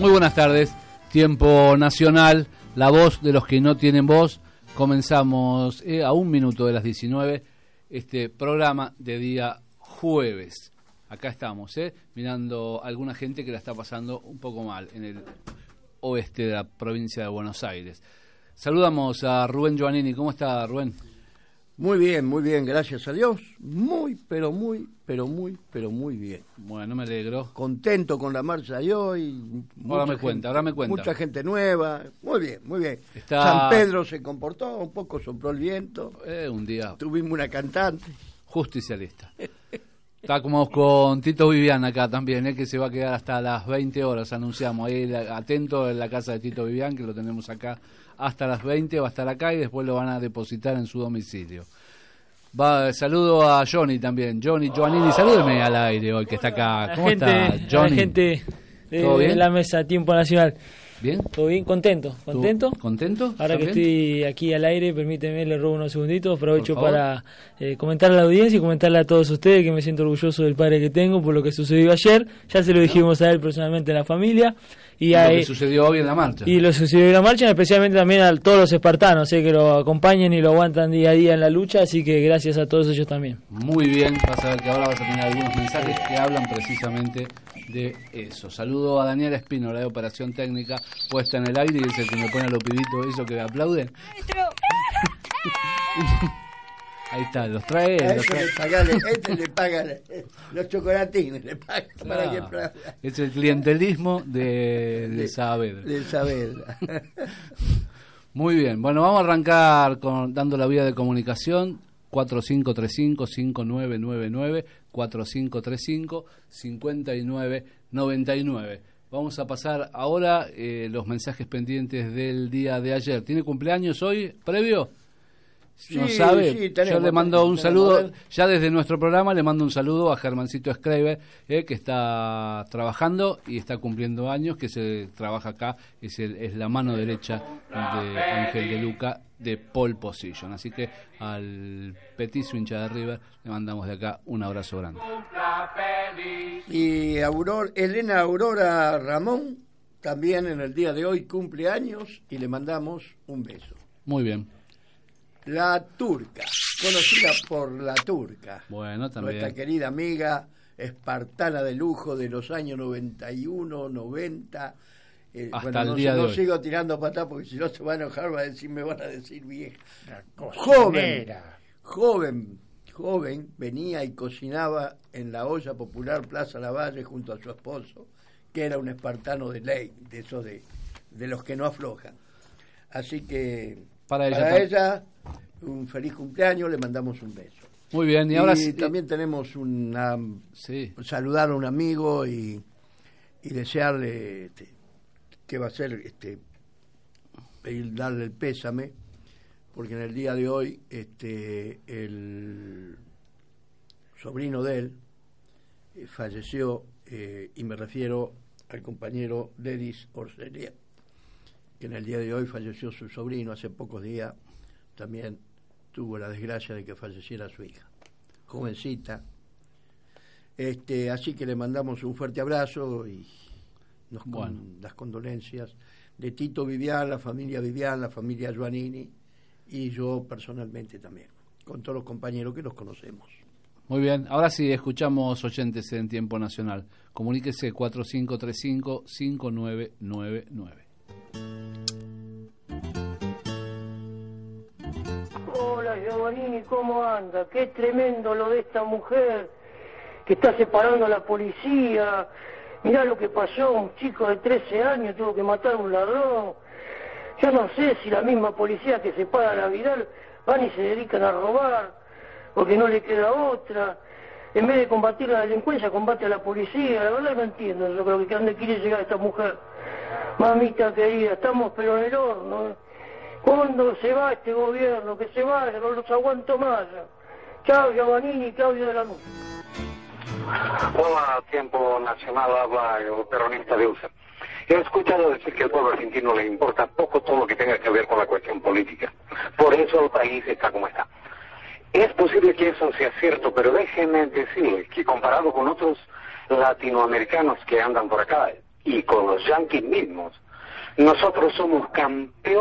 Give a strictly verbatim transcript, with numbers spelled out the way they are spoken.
Muy buenas tardes, Tiempo Nacional, la voz de los que no tienen voz. Comenzamos eh, a un minuto de las diecinueve este programa de día jueves. Acá estamos, eh, mirando a alguna gente que la está pasando un poco mal en el oeste de la provincia de Buenos Aires. Saludamos a Rubén Giovannini. ¿Cómo está, Rubén? Muy bien, muy bien, gracias a Dios. Muy, pero muy, pero muy, pero muy bien. Bueno, me alegro. Contento con la marcha de hoy. Ahora me cuenta, ahora me cuenta. Mucha gente nueva. Muy bien, muy bien. Está... San Pedro se comportó, un poco sopló el viento. Eh, un día. Tuvimos una cantante. Justicialista. Estamos con Tito Vivian acá también, eh, que se va a quedar hasta las veinte horas, anunciamos. Ahí atento en la casa de Tito Vivian, que lo tenemos acá hasta las veinte, va a estar acá y después lo van a depositar en su domicilio. Va, saludo a Johnny también. Johnny Giovannini, salúdeme al aire hoy que está acá. ¿Cómo gente, está, Johnny? La gente de, de la mesa Tiempo Nacional. ¿Bien? ¿Todo bien? ¿Contento? ¿Contento? ¿Contento? Ahora que estoy aquí al aire, permíteme, le robo unos segunditos, aprovecho para eh, comentarle a la audiencia y comentarle a todos ustedes que me siento orgulloso del padre que tengo por lo que sucedió ayer. Ya se lo dijimos a él personalmente en la familia. Y, y a, lo que sucedió hoy en la marcha. Y lo sucedió en la marcha, especialmente también a todos los espartanos, eh, que lo acompañan y lo aguantan día a día en la lucha, así que gracias a todos ellos también. Muy bien, vas a ver que ahora vas a tener algunos mensajes que hablan precisamente de eso. Saludo a Daniela Espino, la de Operación Técnica, puesta en el aire, y es el que me pone a los pibitos eso que me aplauden. Ahí está, los trae. A los este, trae. le pagale, este le pagan los chocolatines, le pagan Claro, para que... es el clientelismo de, de Saavedra. De Saavedra. Muy bien, bueno, vamos a arrancar con, dando la vía de comunicación. Cuatro cinco tres cinco, cinco nueve nueve nueve, cuatro cinco tres cinco, cinco nueve nueve nueve. Vamos a pasar ahora eh, los mensajes pendientes del día de ayer. ¿Tiene cumpleaños hoy, previo? ¿No Sí, sabe? sí, tenemos, Yo le mando tenemos, un saludo, tenemos. ya desde nuestro programa le mando un saludo a Germancito Schreiber, eh, que está trabajando y está cumpliendo años, que se trabaja acá, es, el, es la mano derecha de Ángel de Luca de Pole Position. Así que al petizo hincha de River le mandamos de acá un abrazo grande. Y Aurora, Elena Aurora Ramón también en el día de hoy cumple años y le mandamos un beso. Muy bien. La Turca, conocida por La Turca. Bueno, también. Nuestra querida amiga espartana de lujo de los años noventa y uno, noventa. Eh, Hasta bueno, el no, día no de hoy. sigo tirando patas porque si no se va a enojar, va a decir, me van a decir vieja. Joven, joven, joven, venía y cocinaba en la olla popular Plaza Lavalle junto a su esposo, que era un espartano de ley, de esos de, de los que no aflojan. Así que para ella, para ella un feliz cumpleaños, le mandamos un beso. Muy bien, y ahora y sí, también tenemos una sí. saludar a un amigo y, y desearle este, que va a ser este pedir, darle el pésame, porque en el día de hoy este el sobrino de él eh, falleció, eh, y me refiero al compañero Dedis Orcelia, que en el día de hoy falleció su sobrino. Hace pocos días también tuvo la desgracia de que falleciera su hija, jovencita. Este, así que le mandamos un fuerte abrazo y nos con, bueno. las condolencias de Tito Vivian, la familia Vivian, la familia Giovannini y yo personalmente también, con todos los compañeros que nos conocemos. Muy bien, ahora sí escuchamos oyentes en Tiempo Nacional. Comuníquese cuatro cinco tres cinco, cinco nueve nueve nueve. Hola Giovannini, ¿cómo anda? Qué tremendo lo de esta mujer que está separando a la policía. Mirá lo que pasó, un chico de trece años tuvo que matar a un ladrón. Yo no sé si la misma policía que separa a la Vidal van y se dedican a robar, porque no le queda otra. En vez de combatir la delincuencia, combate a la policía. La verdad no entiendo, yo creo que a dónde quiere llegar esta mujer. Mamita querida, estamos pero en el horno. ¿Cuándo se va este gobierno? Que se vaya, no los aguanto más. Chao Giovannini, Claudio de la Luz. Hola, Tiempo Nacional, habla el peronista de U S A. He escuchado decir que al pueblo argentino le importa poco todo lo que tenga que ver con la cuestión política. Por eso el país está como está. Es posible que eso sea cierto, pero déjenme decirles que comparado con otros latinoamericanos que andan por acá, y con los yanquis mismos. Nosotros somos campeones